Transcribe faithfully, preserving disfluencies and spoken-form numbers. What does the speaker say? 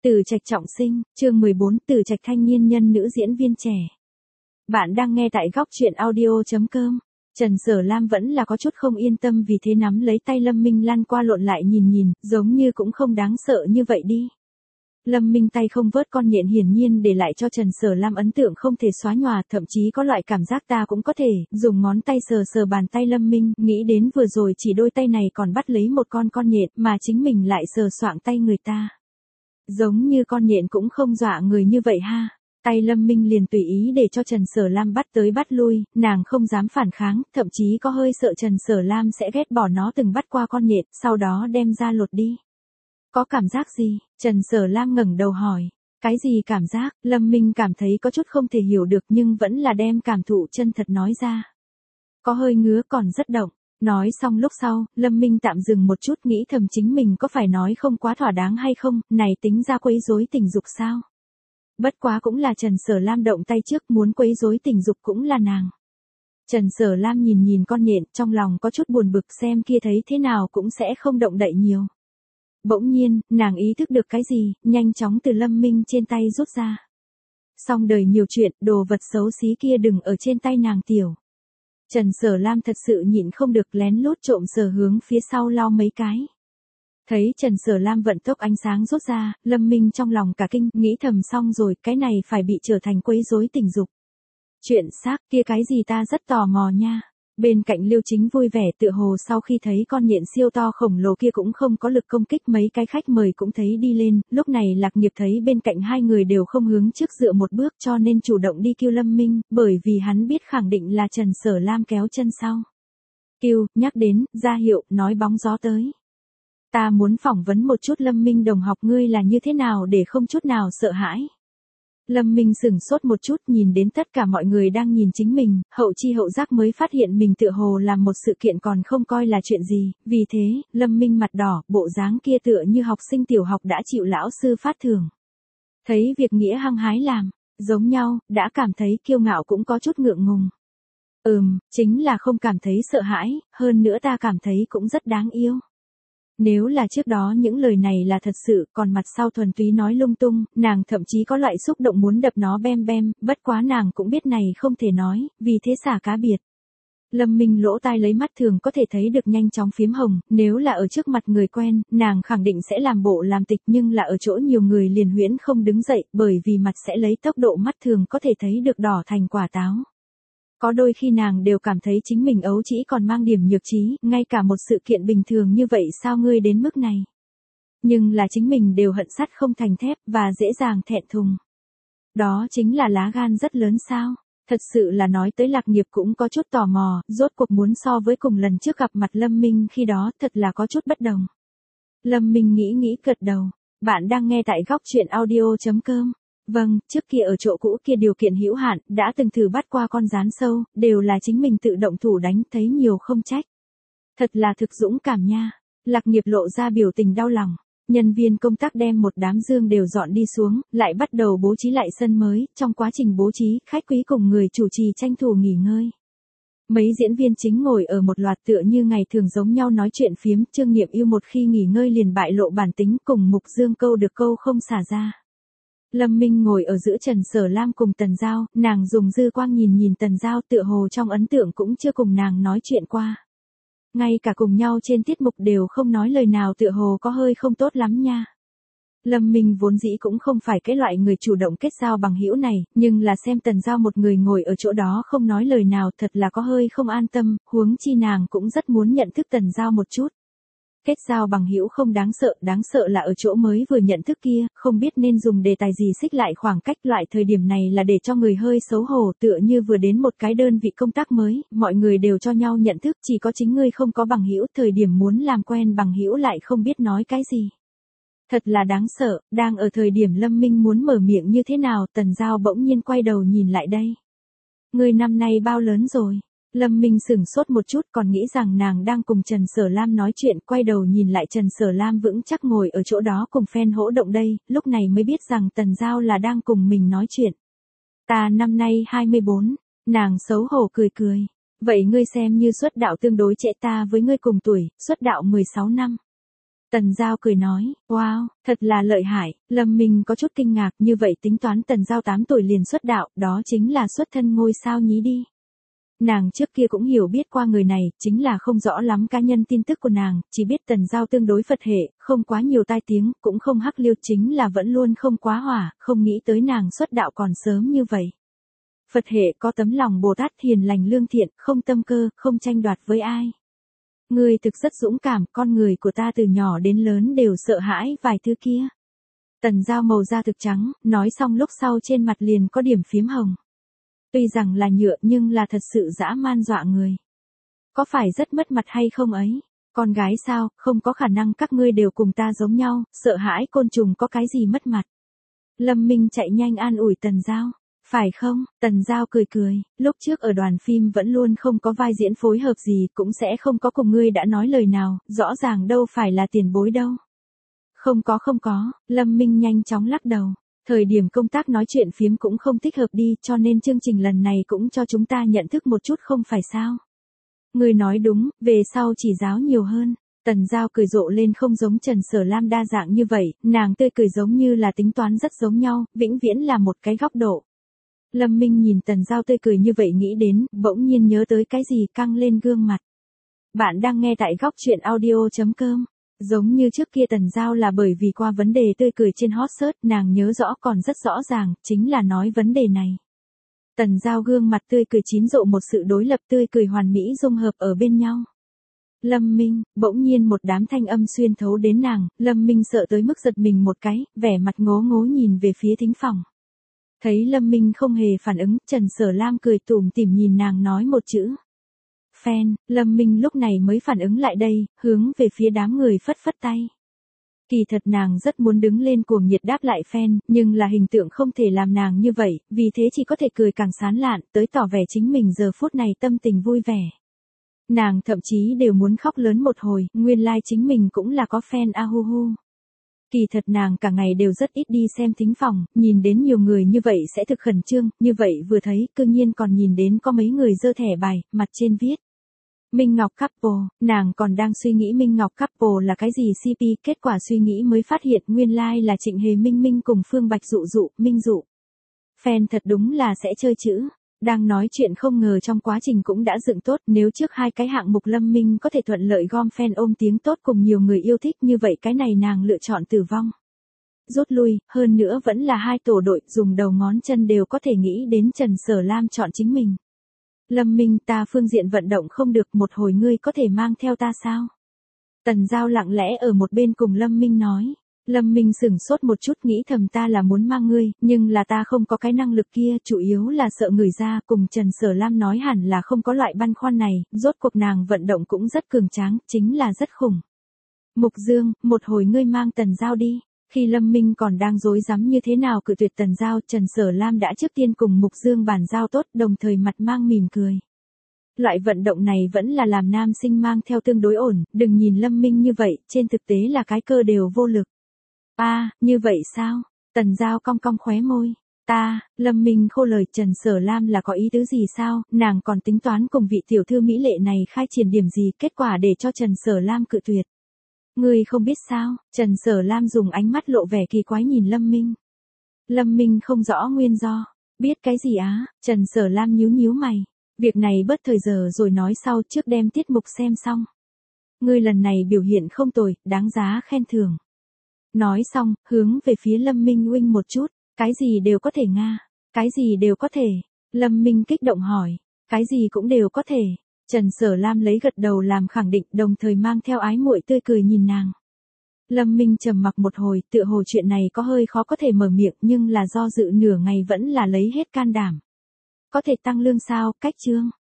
Từ Trạch trọng sinh, chương mười bốn, Từ Trạch thanh niên nhân nữ diễn viên trẻ. Bạn đang nghe tại góc truyện audio chấm com. Trần Sở Lam vẫn là có chút không yên tâm, vì thế nắm lấy tay Lâm Minh lăn qua lộn lại nhìn nhìn, giống như cũng không đáng sợ như vậy đi. Lâm Minh tay không vớt con nhện hiển nhiên để lại cho Trần Sở Lam ấn tượng không thể xóa nhòa, thậm chí có loại cảm giác ta cũng có thể dùng ngón tay sờ sờ bàn tay Lâm Minh, nghĩ đến vừa rồi chỉ đôi tay này còn bắt lấy một con con nhện mà chính mình lại sờ soạng tay người ta. Giống như con nhện cũng không dọa người như vậy ha. Tay Lâm Minh liền tùy ý để cho Trần Sở Lam bắt tới bắt lui, nàng không dám phản kháng, thậm chí có hơi sợ Trần Sở Lam sẽ ghét bỏ nó từng bắt qua con nhện, sau đó đem ra lột đi. Có cảm giác gì? Trần Sở Lam ngẩng đầu hỏi. Cái gì cảm giác? Lâm Minh cảm thấy có chút không thể hiểu được nhưng vẫn là đem cảm thụ chân thật nói ra. Có hơi ngứa, còn rất động. Nói xong lúc sau, Lâm Minh tạm dừng một chút, nghĩ thầm chính mình có phải nói không quá thỏa đáng hay không, này tính ra quấy rối tình dục sao? Bất quá cũng là Trần Sở Lam động tay trước, muốn quấy rối tình dục cũng là nàng. Trần Sở Lam nhìn nhìn con nhện, trong lòng có chút buồn bực, xem kia thấy thế nào cũng sẽ không động đậy nhiều. Bỗng nhiên, nàng ý thức được cái gì, nhanh chóng từ Lâm Minh trên tay rút ra. Xong đời nhiều chuyện, đồ vật xấu xí kia đừng ở trên tay nàng tiểu. Trần Sở Lam thật sự nhịn không được, lén lút trộm sờ hướng phía sau lau mấy cái. Thấy Trần Sở Lam vận tốc ánh sáng rút ra, Lâm Minh trong lòng cả kinh, nghĩ thầm xong rồi, cái này phải bị trở thành quấy rối tình dục. Chuyện xác kia cái gì ta rất tò mò nha. Bên cạnh Liêu Chính vui vẻ, tựa hồ sau khi thấy con nhện siêu to khổng lồ kia cũng không có lực công kích, mấy cái khách mời cũng thấy đi lên, lúc này Lạc Nghiệp thấy bên cạnh hai người đều không hướng trước dựa một bước cho nên chủ động đi kêu Lâm Minh, bởi vì hắn biết khẳng định là Trần Sở Lam kéo chân sau. Kêu, nhắc đến, ra hiệu, nói bóng gió tới. Ta muốn phỏng vấn một chút Lâm Minh đồng học, ngươi là như thế nào để không chút nào sợ hãi. Lâm Minh sửng sốt một chút, nhìn đến tất cả mọi người đang nhìn chính mình, hậu chi hậu giác mới phát hiện mình tựa hồ làm một sự kiện còn không coi là chuyện gì, vì thế, Lâm Minh mặt đỏ, bộ dáng kia tựa như học sinh tiểu học đã chịu lão sư phát thưởng. Thấy việc nghĩa hăng hái làm, giống nhau, đã cảm thấy kiêu ngạo cũng có chút ngượng ngùng. Ừm, chính là không cảm thấy sợ hãi, hơn nữa ta cảm thấy cũng rất đáng yêu. Nếu là trước đó những lời này là thật sự, còn mặt sau thuần túy nói lung tung, nàng thậm chí có loại xúc động muốn đập nó bem bem, bất quá nàng cũng biết này không thể nói, vì thế xả cá biệt. Lâm Minh lỗ tai lấy mắt thường có thể thấy được nhanh chóng phím hồng, nếu là ở trước mặt người quen, nàng khẳng định sẽ làm bộ làm tịch, nhưng là ở chỗ nhiều người liền huyễn không đứng dậy, bởi vì mặt sẽ lấy tốc độ mắt thường có thể thấy được đỏ thành quả táo. Có đôi khi nàng đều cảm thấy chính mình ấu trĩ còn mang điểm nhược trí, ngay cả một sự kiện bình thường như vậy sao ngươi đến mức này. Nhưng là chính mình đều hận sắt không thành thép, và dễ dàng thẹn thùng. Đó chính là lá gan rất lớn sao. Thật sự là nói tới Lạc Nghiệp cũng có chút tò mò, rốt cuộc muốn so với cùng lần trước gặp mặt Lâm Minh khi đó, thật là có chút bất đồng. Lâm Minh nghĩ nghĩ gật đầu. Bạn đang nghe tại góc truyện audio chấm com. Vâng, trước kia ở chỗ cũ kia điều kiện hữu hạn, đã từng thử bắt qua con rán sâu, đều là chính mình tự động thủ đánh, thấy nhiều không trách. Thật là thực dũng cảm nha. Lạc Nghiệp lộ ra biểu tình đau lòng. Nhân viên công tác đem một đám dương đều dọn đi xuống, lại bắt đầu bố trí lại sân mới, trong quá trình bố trí, khách quý cùng người chủ trì tranh thủ nghỉ ngơi. Mấy diễn viên chính ngồi ở một loạt tựa như ngày thường giống nhau nói chuyện phiếm, Trương Niệm Yêu một khi nghỉ ngơi liền bại lộ bản tính, cùng Mục Dương câu được câu không xả ra. Lâm Minh ngồi ở giữa Trần Sở Lam cùng Tần Giao, nàng dùng dư quang nhìn nhìn Tần Giao, tựa hồ trong ấn tượng cũng chưa cùng nàng nói chuyện qua. Ngay cả cùng nhau trên tiết mục đều không nói lời nào, tựa hồ có hơi không tốt lắm nha. Lâm Minh vốn dĩ cũng không phải cái loại người chủ động kết giao bằng hữu này, nhưng là xem Tần Giao một người ngồi ở chỗ đó không nói lời nào, thật là có hơi không an tâm, huống chi nàng cũng rất muốn nhận thức Tần Giao một chút. Kết giao bằng hữu không đáng sợ, đáng sợ là ở chỗ mới vừa nhận thức kia, không biết nên dùng đề tài gì xích lại khoảng cách, loại thời điểm này là để cho người hơi xấu hổ, tựa như vừa đến một cái đơn vị công tác mới, mọi người đều cho nhau nhận thức, chỉ có chính ngươi không có bằng hữu, thời điểm muốn làm quen bằng hữu lại không biết nói cái gì. Thật là đáng sợ, đang ở thời điểm Lâm Minh muốn mở miệng như thế nào, Tần Giao bỗng nhiên quay đầu nhìn lại đây. Ngươi năm nay bao lớn rồi? Lâm Minh sửng sốt một chút, còn nghĩ rằng nàng đang cùng Trần Sở Lam nói chuyện, quay đầu nhìn lại Trần Sở Lam vững chắc ngồi ở chỗ đó cùng fan hỗ động đây, lúc này mới biết rằng Tần Giao là đang cùng mình nói chuyện. Ta năm nay hai mươi bốn, nàng xấu hổ cười cười. Vậy ngươi xem như xuất đạo tương đối trễ, ta với ngươi cùng tuổi, xuất đạo mười sáu năm. Tần Giao cười nói, wow, thật là lợi hại. Lâm Minh có chút kinh ngạc, như vậy tính toán Tần Giao tám tuổi liền xuất đạo, đó chính là xuất thân ngôi sao nhí đi. Nàng trước kia cũng hiểu biết qua người này, chính là không rõ lắm cá nhân tin tức của nàng, chỉ biết Tần Giao tương đối Phật hệ, không quá nhiều tai tiếng, cũng không hắc liêu, chính là vẫn luôn không quá hỏa, không nghĩ tới nàng xuất đạo còn sớm như vậy. Phật hệ có tấm lòng Bồ Tát hiền lành lương thiện, không tâm cơ, không tranh đoạt với ai. Ngươi thực rất dũng cảm, con người của ta từ nhỏ đến lớn đều sợ hãi vài thứ kia. Tần Giao màu da thực trắng, nói xong lúc sau trên mặt liền có điểm phím hồng. Tuy rằng là nhựa nhưng là thật sự dã man dọa người. Có phải rất mất mặt hay không ấy? Con gái sao, không có khả năng các ngươi đều cùng ta giống nhau, sợ hãi côn trùng có cái gì mất mặt. Lâm Minh chạy nhanh an ủi Tần Giao. Phải không? Tần Giao cười cười, lúc trước ở đoàn phim vẫn luôn không có vai diễn phối hợp gì, cũng sẽ không có cùng ngươi đã nói lời nào, rõ ràng đâu phải là tiền bối đâu. Không có không có, Lâm Minh nhanh chóng lắc đầu. Thời điểm công tác nói chuyện phiếm cũng không thích hợp đi, cho nên chương trình lần này cũng cho chúng ta nhận thức một chút không phải sao. Ngươi nói đúng, về sau chỉ giáo nhiều hơn. Tần Giao cười rộ lên, không giống Trần Sở Lam đa dạng như vậy, nàng tươi cười giống như là tính toán rất giống nhau, vĩnh viễn là một cái góc độ. Lâm Minh nhìn Tần Giao tươi cười như vậy nghĩ đến, bỗng nhiên nhớ tới cái gì căng lên gương mặt. Bạn đang nghe tại góc truyện audio chấm com. Giống như trước kia Tần Giao là bởi vì qua vấn đề tươi cười trên hot search, nàng nhớ rõ còn rất rõ ràng, chính là nói vấn đề này. Tần Giao gương mặt tươi cười chín rộ một sự đối lập tươi cười hoàn mỹ dung hợp ở bên nhau. Lâm Minh, bỗng nhiên một đám thanh âm xuyên thấu đến nàng, Lâm Minh sợ tới mức giật mình một cái, vẻ mặt ngố ngố nhìn về phía thính phòng. Thấy Lâm Minh không hề phản ứng, Trần Sở Lam cười tủm tỉm nhìn nàng nói một chữ. Fan, Lâm Minh lúc này mới phản ứng lại đây, hướng về phía đám người phất phất tay. Kỳ thật nàng rất muốn đứng lên cuồng nhiệt đáp lại fan, nhưng là hình tượng không thể làm nàng như vậy, vì thế chỉ có thể cười càng sán lạn, tới tỏ vẻ chính mình giờ phút này tâm tình vui vẻ. Nàng thậm chí đều muốn khóc lớn một hồi, nguyên lai like chính mình cũng là có fan a hu hu. Kỳ thật nàng cả ngày đều rất ít đi xem thính phòng, nhìn đến nhiều người như vậy sẽ thực khẩn trương, như vậy vừa thấy, cương nhiên còn nhìn đến có mấy người giơ thẻ bài, mặt trên viết. Minh Ngọc Couple, nàng còn đang suy nghĩ Minh Ngọc Couple là cái gì xê pê, kết quả suy nghĩ mới phát hiện nguyên lai like là Trịnh Hề Minh Minh cùng Phương Bạch Dụ Dụ, Minh Dụ. Fan thật đúng là sẽ chơi chữ. Đang nói chuyện không ngờ trong quá trình cũng đã dựng tốt, nếu trước hai cái hạng mục Lâm Minh có thể thuận lợi gom fan ôm tiếng tốt cùng nhiều người yêu thích như vậy cái này nàng lựa chọn tử vong. Rút lui, hơn nữa vẫn là hai tổ đội, dùng đầu ngón chân đều có thể nghĩ đến Trần Sở Lam chọn chính mình. Lâm Minh, ta phương diện vận động không được, một hồi ngươi có thể mang theo ta sao? Tần Giao lặng lẽ ở một bên cùng Lâm Minh nói. Lâm Minh sửng sốt một chút nghĩ thầm ta là muốn mang ngươi, nhưng là ta không có cái năng lực kia, chủ yếu là sợ người ra, cùng Trần Sở Lam nói hẳn là không có loại băn khoăn này, rốt cuộc nàng vận động cũng rất cường tráng, chính là rất khủng. Mục Dương, một hồi ngươi mang Tần Giao đi. Khi Lâm Minh còn đang rối rắm như thế nào cự tuyệt Tần Giao, Trần Sở Lam đã trước tiên cùng Mục Dương bàn giao tốt, đồng thời mặt mang mỉm cười. Loại vận động này vẫn là làm nam sinh mang theo tương đối ổn, đừng nhìn Lâm Minh như vậy, trên thực tế là cái cơ đều vô lực. A, à, như vậy sao? Tần Giao cong cong khóe môi. Ta, Lâm Minh khô lời, Trần Sở Lam là có ý tứ gì sao, nàng còn tính toán cùng vị tiểu thư mỹ lệ này khai triển điểm gì, kết quả để cho Trần Sở Lam cự tuyệt. Ngươi không biết sao? Trần Sở Lam dùng ánh mắt lộ vẻ kỳ quái nhìn Lâm Minh. Lâm Minh không rõ nguyên do. Biết cái gì á? Trần Sở Lam nhíu nhíu mày. Việc này bớt thời giờ rồi nói sau, trước đem tiết mục xem xong. Ngươi lần này biểu hiện không tồi, đáng giá khen thưởng. Nói xong, hướng về phía Lâm Minh uinh một chút. Cái gì đều có thể nga. Cái gì đều có thể. Lâm Minh kích động hỏi. Cái gì cũng đều có thể. Trần Sở Lam lấy gật đầu làm khẳng định, đồng thời mang theo ái muội tươi cười nhìn nàng. Lâm Minh trầm mặc một hồi, tựa hồ chuyện này có hơi khó có thể mở miệng, nhưng là do dự nửa ngày vẫn là lấy hết can đảm. Có thể tăng lương sao, cách chương.